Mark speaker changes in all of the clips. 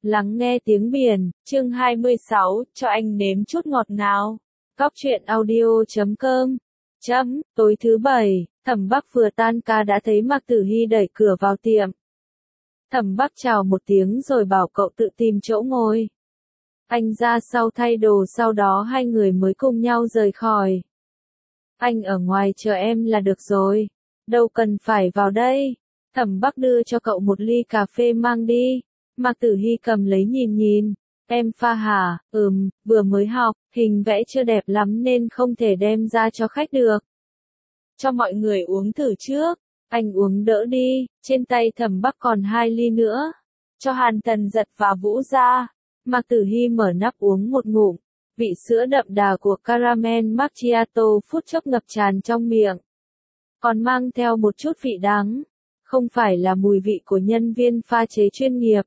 Speaker 1: Lắng nghe tiếng biển, chương 26, cho anh nếm chút ngọt nào. Cóc truyện audio.com. Tối thứ bảy, Thẩm Bắc vừa tan ca đã thấy Mạc Tử Hy đẩy cửa vào tiệm. Thẩm Bắc chào một tiếng rồi bảo cậu tự tìm chỗ ngồi. Anh ra sau thay đồ, sau đó hai người mới cùng nhau rời khỏi. Anh ở ngoài chờ em là được rồi. Đâu cần phải vào đây. Thẩm Bắc đưa cho cậu một ly cà phê mang đi. Mạc Tử Hy cầm lấy nhìn. Em pha hả? Vừa mới học, hình vẽ chưa đẹp lắm nên không thể đem ra cho khách được. Cho mọi người uống thử trước. Anh uống đỡ đi, trên tay Thẩm Bắc còn 2 ly nữa. Cho Hàn Tần Giật và Vũ ra. Mạc Tử Hy mở nắp uống một ngụm. Vị sữa đậm đà của caramel macchiato phút chốc ngập tràn trong miệng. Còn mang theo một chút vị đắng. Không phải là mùi vị của nhân viên pha chế chuyên nghiệp.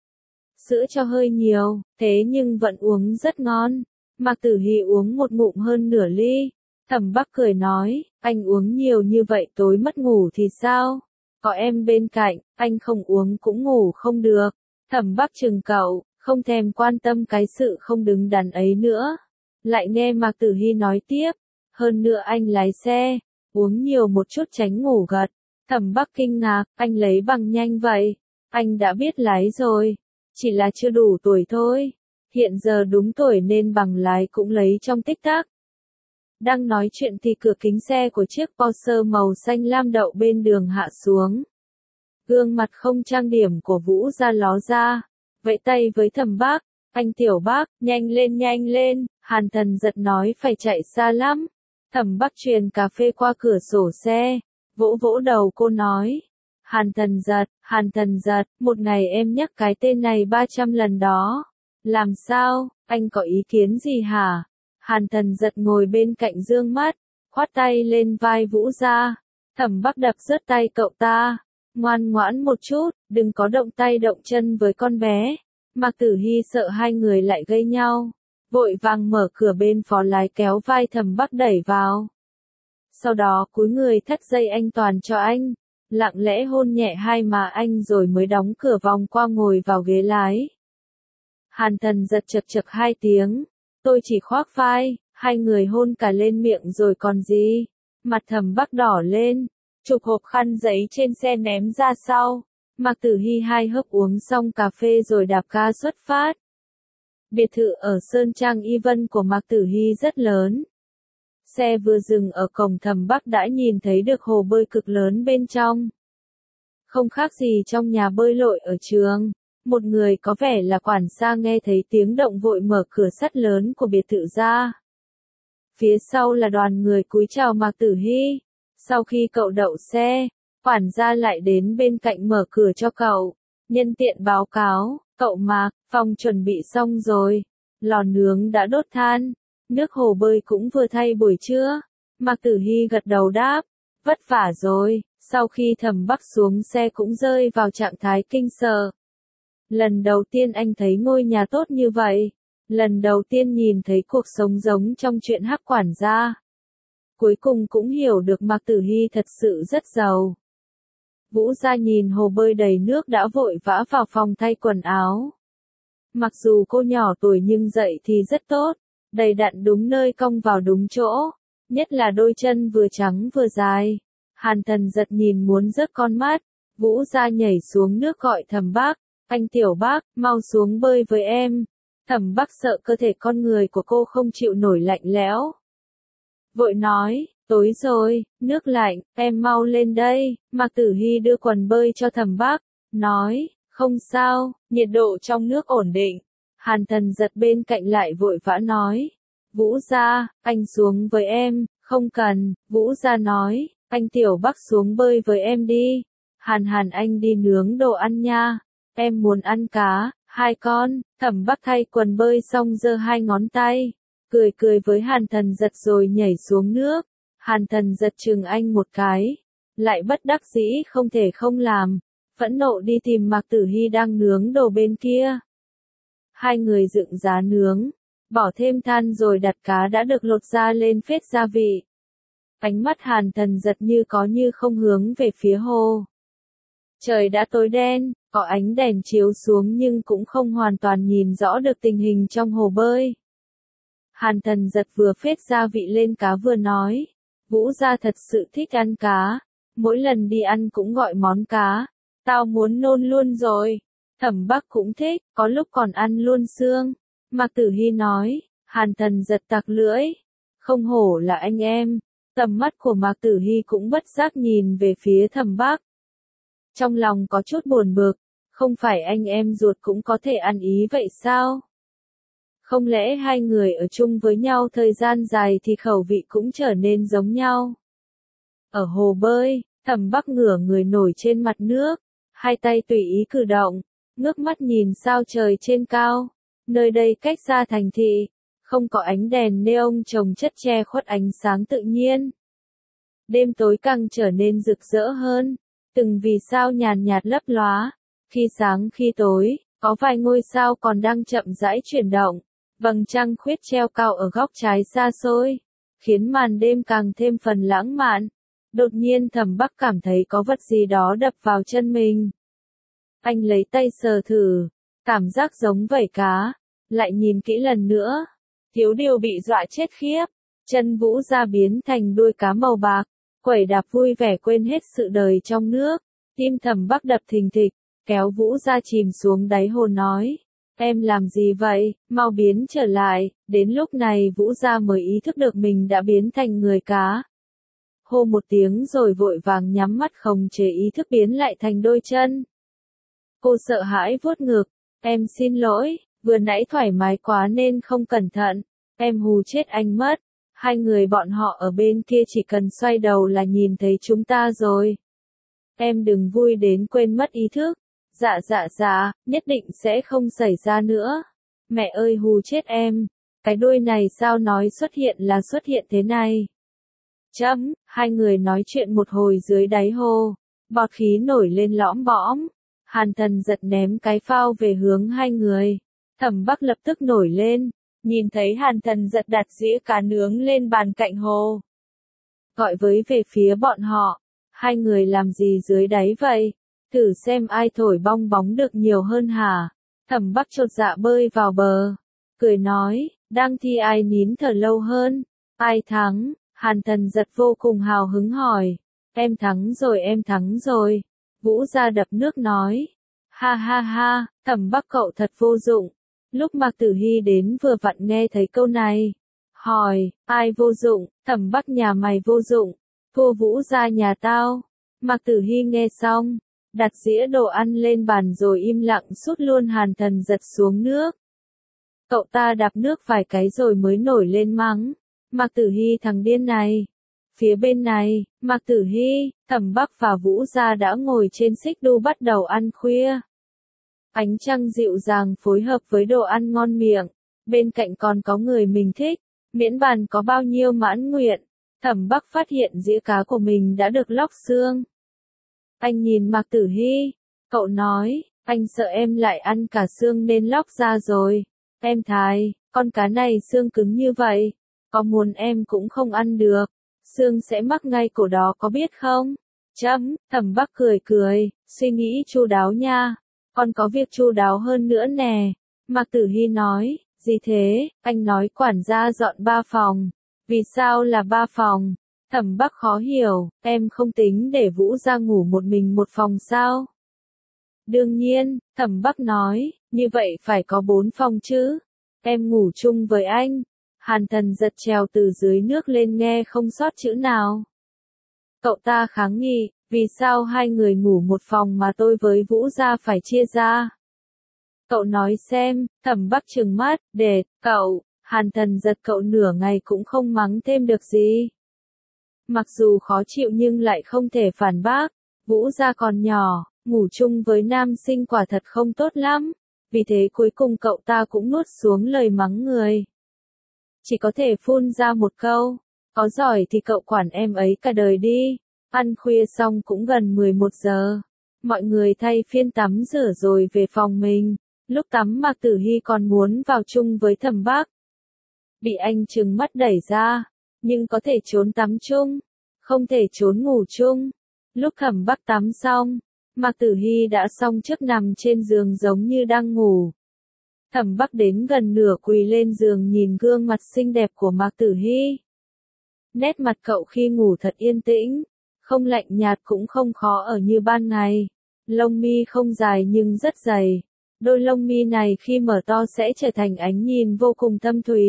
Speaker 1: Sữa cho hơi nhiều, thế nhưng vẫn uống rất ngon. Mạc Tử Hy uống một ngụm hơn nửa ly. Thẩm Bắc cười nói, anh uống nhiều như vậy tối mất ngủ thì sao? Có em bên cạnh, anh không uống cũng ngủ không được. Thẩm Bắc chừng cậu, không thèm quan tâm cái sự không đứng đắn ấy nữa. Lại nghe Mạc Tử Hy nói tiếp, hơn nữa anh lái xe, uống nhiều một chút tránh ngủ gật. Thẩm Bắc kinh ngạc, anh lấy bằng nhanh vậy? Anh đã biết lái rồi, chỉ là chưa đủ tuổi thôi. Hiện giờ đúng tuổi nên bằng lái cũng lấy trong tích tắc. Đang nói chuyện thì cửa kính xe của chiếc Porsche màu xanh lam đậu bên đường hạ xuống. Gương mặt không trang điểm của Vũ ra ló ra, vẫy tay với Thẩm Bắc, anh Tiểu Bắc, nhanh lên, Hàn Thần Giật nói phải chạy xa lắm. Thẩm Bắc truyền cà phê qua cửa sổ xe, vỗ vỗ đầu cô nói. Hàn Thần Giật, một ngày em nhắc cái tên này 300 lần đó. Làm sao, anh có ý kiến gì hả? Hàn Thần Giật ngồi bên cạnh dương mắt, khoát tay lên vai Vũ ra. Thẩm Bắc đập rớt tay cậu ta. Ngoan ngoãn một chút, đừng có động tay động chân với con bé. Mạc Tử Hy sợ hai người lại gây nhau. Vội vàng mở cửa bên phó lái kéo vai Thẩm Bắc đẩy vào. Sau đó cúi người thắt dây an toàn cho anh. Lặng lẽ hôn nhẹ hai má anh rồi mới đóng cửa vòng qua ngồi vào ghế lái. Hàn Thần Giật chật 2 tiếng. Tôi chỉ khoác vai, hai người hôn cả lên miệng rồi còn gì. Mặt Thẩm Bắc đỏ lên, chụp hộp khăn giấy trên xe ném ra sau. Mạc Tử Hy 2 hớp uống xong cà phê rồi đạp ga xuất phát. Biệt thự ở Sơn Trang Y Vân của Mạc Tử Hy rất lớn. Xe vừa dừng ở cổng Thẩm Bắc đã nhìn thấy được hồ bơi cực lớn bên trong. Không khác gì trong nhà bơi lội ở trường. Một người có vẻ là quản gia nghe thấy tiếng động vội mở cửa sắt lớn của biệt thự ra. Phía sau là đoàn người cúi chào Mạc Tử Hy. Sau khi cậu đậu xe, quản gia lại đến bên cạnh mở cửa cho cậu. Nhân tiện báo cáo, cậu Mạc, phòng chuẩn bị xong rồi. Lò nướng đã đốt than. Nước hồ bơi cũng vừa thay buổi trưa. Mạc Tử Hy gật đầu đáp. Vất vả rồi. Sau khi Thẩm Bắc xuống xe cũng rơi vào trạng thái kinh sợ. Lần đầu tiên anh thấy ngôi nhà tốt như vậy. Lần đầu tiên nhìn thấy cuộc sống giống trong chuyện Hắc quản gia. Cuối cùng cũng hiểu được Mạc Tử Hy thật sự rất giàu. Vũ ra nhìn hồ bơi đầy nước đã vội vã vào phòng thay quần áo. Mặc dù cô nhỏ tuổi nhưng dậy thì rất tốt. Đầy đặn đúng nơi cong vào đúng chỗ. Nhất là đôi chân vừa trắng vừa dài. Hàn Thần Giật nhìn muốn rớt con mắt. Vũ ra nhảy xuống nước gọi Thẩm Bắc. Anh Tiểu Bắc, mau xuống bơi với em. Thẩm Bắc sợ cơ thể con người của cô không chịu nổi lạnh lẽo. Vội nói, tối rồi, nước lạnh, em mau lên đây. Mạc Tử Hy đưa quần bơi cho Thẩm Bắc, nói, không sao, nhiệt độ trong nước ổn định. Hàn Thần Giật bên cạnh lại vội vã nói, Vũ ra, anh xuống với em, không cần. Vũ ra nói, anh Tiểu Bắc xuống bơi với em đi. Hàn anh đi nướng đồ ăn nha. Em muốn ăn cá, 2 con. Thẩm Bắc thay quần bơi xong giơ 2 ngón tay. Cười với Hàn Thần Giật rồi nhảy xuống nước. Hàn Thần Giật chừng anh một cái. Lại bất đắc dĩ không thể không làm. Phẫn nộ đi tìm Mạc Tử Hy đang nướng đồ bên kia. Hai người dựng giá nướng. Bỏ thêm than rồi đặt cá đã được lột ra lên phết gia vị. Ánh mắt Hàn Thần Giật như có như không hướng về phía hồ. Trời đã tối đen, có ánh đèn chiếu xuống nhưng cũng không hoàn toàn nhìn rõ được tình hình trong hồ bơi. Hàn Thần Giật vừa phết gia vị lên cá vừa nói, Vũ gia thật sự thích ăn cá, mỗi lần đi ăn cũng gọi món cá, tao muốn nôn luôn rồi. Thẩm Bắc cũng thích, có lúc còn ăn luôn xương. Mạc Tử Hy nói, Hàn Thần Giật tặc lưỡi, không hổ là anh em. Tầm mắt của Mạc Tử Hy cũng bất giác nhìn về phía Thẩm Bắc. Trong lòng có chút buồn bực, không phải anh em ruột cũng có thể ăn ý vậy sao? Không lẽ hai người ở chung với nhau thời gian dài thì khẩu vị cũng trở nên giống nhau? Ở hồ bơi, Thẩm Bắc ngửa người nổi trên mặt nước, hai tay tùy ý cử động, ngước mắt nhìn sao trời trên cao. Nơi đây cách xa thành thị, không có ánh đèn neon chồng chất che khuất ánh sáng tự nhiên. Đêm tối càng trở nên rực rỡ hơn, từng vì sao nhàn nhạt lấp lóa, khi sáng khi tối, có vài ngôi sao còn đang chậm rãi chuyển động, vầng trăng khuyết treo cao ở góc trái xa xôi, khiến màn đêm càng thêm phần lãng mạn. Đột nhiên Thẩm Bắc cảm thấy có vật gì đó đập vào chân mình. Anh lấy tay sờ thử, cảm giác giống vảy cá, lại nhìn kỹ lần nữa, thiếu điều bị dọa chết khiếp, chân Vũ Gia biến thành đuôi cá màu bạc, quẩy đạp vui vẻ quên hết sự đời trong nước. Tim Thẩm Bắc đập thình thịch, kéo Vũ Gia chìm xuống đáy hồ nói, em làm gì vậy, mau biến trở lại. Đến lúc này Vũ Gia mới ý thức được mình đã biến thành người cá. Hô một tiếng rồi vội vàng nhắm mắt khống chế ý thức biến lại thành đôi chân. Cô sợ hãi vuốt ngực, em xin lỗi, vừa nãy thoải mái quá nên không cẩn thận, em hù chết anh mất. Hai người bọn họ ở bên kia chỉ cần xoay đầu là nhìn thấy chúng ta rồi. Em đừng vui đến quên mất ý thức. Dạ, nhất định sẽ không xảy ra nữa. Mẹ ơi hù chết em, cái đuôi này sao nói xuất hiện là xuất hiện thế này. Hai người nói chuyện một hồi dưới đáy hồ, bọt khí nổi lên lõm bõm. Hàn Thần Giật ném cái phao về hướng hai người. Thẩm Bắc lập tức nổi lên, nhìn thấy Hàn Thần Giật đặt dĩa cá nướng lên bàn cạnh hồ. Gọi với về phía bọn họ, hai người làm gì dưới đáy vậy? Thử xem ai thổi bong bóng được nhiều hơn hả? Thẩm Bắc chột dạ bơi vào bờ, cười nói, đang thi ai nín thở lâu hơn, ai thắng? Hàn Thần Giật vô cùng hào hứng hỏi, em thắng rồi. Vũ Gia đập nước nói, ha, Thẩm Bắc cậu thật vô dụng. Lúc Mạc Tử Hy đến vừa vặn nghe thấy câu này, hỏi, ai vô dụng? Thẩm Bắc nhà mày vô dụng, thua Vũ Gia nhà tao. Mạc Tử Hy nghe xong, đặt dĩa đồ ăn lên bàn rồi im lặng sút luôn Hàn Thần Giật xuống nước. Cậu ta đạp nước vài cái rồi mới nổi lên mắng, Mạc Tử Hy thằng điên này. Phía bên này, Mạc Tử Hy, Thẩm Bắc và Vũ Gia đã ngồi trên xích đu bắt đầu ăn khuya. Ánh trăng dịu dàng phối hợp với đồ ăn ngon miệng, bên cạnh còn có người mình thích, miễn bàn có bao nhiêu mãn nguyện. Thẩm Bắc phát hiện dĩa cá của mình đã được lóc xương. Anh nhìn Mạc Tử Hy, cậu nói, anh sợ em lại ăn cả xương nên lóc ra rồi. Em thài, con cá này xương cứng như vậy, có muốn em cũng không ăn được, xương sẽ mắc ngay cổ đó có biết không? Thẩm Bắc cười, suy nghĩ chu đáo nha, còn có việc chu đáo hơn nữa nè. Mạc Tử Hy nói, gì thế, anh nói quản gia dọn 3 phòng, vì sao là 3 phòng? Thẩm Bắc khó hiểu, em không tính để Vũ Gia ngủ một mình một phòng sao? Đương nhiên, Thẩm Bắc nói, như vậy phải có 4 phòng chứ. Em ngủ chung với anh. Hàn Thần Giật trèo từ dưới nước lên nghe không sót chữ nào. Cậu ta kháng nghị, vì sao hai người ngủ một phòng mà tôi với Vũ Gia phải chia ra? Cậu nói xem. Thẩm Bắc trừng mắt, cậu. Hàn Thần Giật cậu nửa ngày cũng không mắng thêm được gì. Mặc dù khó chịu nhưng lại không thể phản bác, Vũ Gia còn nhỏ, ngủ chung với nam sinh quả thật không tốt lắm, vì thế cuối cùng cậu ta cũng nuốt xuống lời mắng người. Chỉ có thể phun ra một câu, có giỏi thì cậu quản em ấy cả đời đi. Ăn khuya xong cũng gần 11 giờ, mọi người thay phiên tắm rửa rồi về phòng mình, lúc tắm Mạc Tử Hy còn muốn vào chung với Thẩm Bắc. Bị anh trừng mắt đẩy ra. Nhưng có thể trốn tắm chung, không thể trốn ngủ chung. Lúc Thẩm Bắc tắm xong, Mạc Tử Hy đã xong trước nằm trên giường giống như đang ngủ. Thẩm Bắc đến gần nửa quỳ lên giường nhìn gương mặt xinh đẹp của Mạc Tử Hy. Nét mặt cậu khi ngủ thật yên tĩnh, không lạnh nhạt cũng không khó ở như ban ngày. Lông mi không dài nhưng rất dày. Đôi lông mi này khi mở to sẽ trở thành ánh nhìn vô cùng thâm thúy.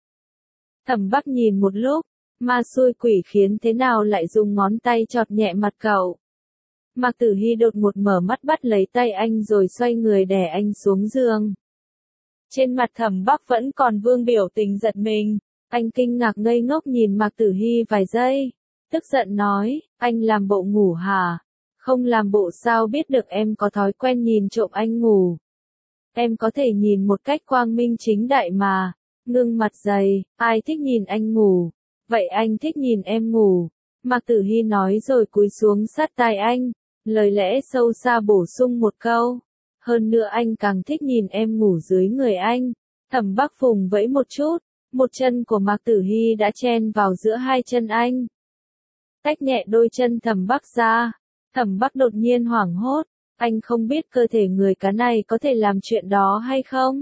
Speaker 1: Thẩm Bắc nhìn một lúc, ma xui quỷ khiến thế nào lại dùng ngón tay chọt nhẹ mặt cậu. Mạc Tử Hy đột ngột mở mắt bắt lấy tay anh rồi xoay người đè anh xuống giường. Trên mặt Thẩm Bắc vẫn còn vương biểu tình giật mình, anh kinh ngạc ngây ngốc nhìn Mạc Tử Hy vài giây, tức giận nói, anh làm bộ ngủ hả? Không làm bộ sao biết được em có thói quen nhìn trộm anh ngủ. Em có thể nhìn một cách quang minh chính đại mà, ngưng mặt dày, ai thích nhìn anh ngủ, vậy anh thích nhìn em ngủ. Mạc Tử Hy nói rồi cúi xuống sát tai anh, lời lẽ sâu xa bổ sung một câu. Hơn nữa anh càng thích nhìn em ngủ dưới người anh. Thẩm Bắc vùng vẫy một chút, một chân của Mạc Tử Hy đã chen vào giữa hai chân anh. Tách nhẹ đôi chân Thẩm Bắc ra. Thẩm Bắc đột nhiên hoảng hốt, anh không biết cơ thể người cá này có thể làm chuyện đó hay không?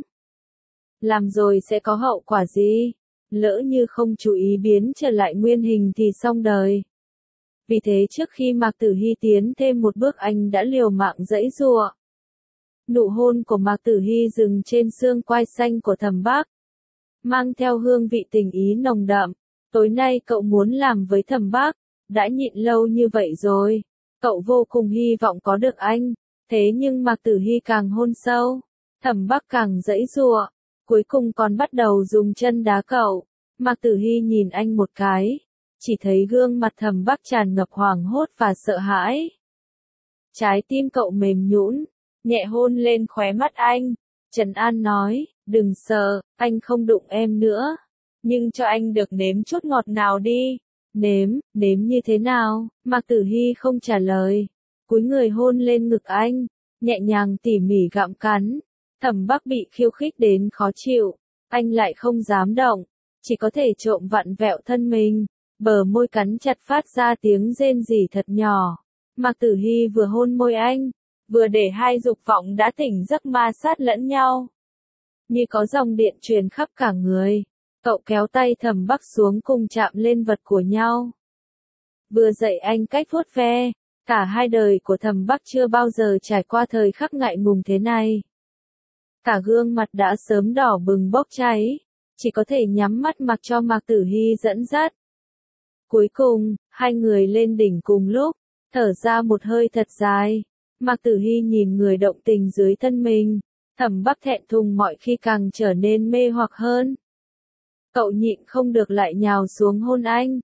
Speaker 1: Làm rồi sẽ có hậu quả gì? Lỡ như không chú ý biến trở lại nguyên hình thì xong đời. Vì thế trước khi Mạc Tử Hy tiến thêm một bước anh đã liều mạng giãy giụa. Nụ hôn của Mạc Tử Hy dừng trên xương quai xanh của Thẩm Bắc, mang theo hương vị tình ý nồng đậm. Tối nay cậu muốn làm với Thẩm Bắc, đã nhịn lâu như vậy rồi. Cậu vô cùng hy vọng có được anh, thế nhưng Mạc Tử Hy càng hôn sâu, Thẩm Bắc càng giãy giụa, cuối cùng còn bắt đầu dùng chân đá cậu. Mạc Tử Hy nhìn anh một cái, chỉ thấy gương mặt Thẩm Bắc tràn ngập hoảng hốt và sợ hãi. Trái tim cậu mềm nhũn, nhẹ hôn lên khóe mắt anh, trấn an nói, đừng sợ, anh không đụng em nữa, nhưng cho anh được nếm chút ngọt nào đi. Nếm như thế nào? Mạc Tử Hy không trả lời, cúi người hôn lên ngực anh, nhẹ nhàng tỉ mỉ gặm cắn. Thẩm Bắc bị khiêu khích đến khó chịu, anh lại không dám động, chỉ có thể trộm vặn vẹo thân mình, bờ môi cắn chặt phát ra tiếng rên rỉ thật nhỏ. Mạc Tử Hy vừa hôn môi anh, vừa để hai dục vọng đã tỉnh giấc ma sát lẫn nhau. Như có dòng điện truyền khắp cả người. Cậu kéo tay Thẩm Bắc xuống cùng chạm lên vật của nhau. Vừa dậy anh cách vuốt ve, cả hai đời của Thẩm Bắc chưa bao giờ trải qua thời khắc ngại ngùng thế này. Cả gương mặt đã sớm đỏ bừng bốc cháy, chỉ có thể nhắm mắt mặc cho Mạc Tử Hy dẫn dắt. Cuối cùng, hai người lên đỉnh cùng lúc, thở ra một hơi thật dài. Mạc Tử Hy nhìn người động tình dưới thân mình, Thẩm Bắc thẹn thùng mọi khi càng trở nên mê hoặc hơn. Cậu nhịn không được lại nhào xuống hôn anh.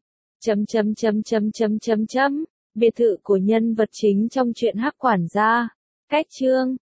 Speaker 1: Biệt thự của nhân vật chính trong truyện Hắc Quản gia. Cách chương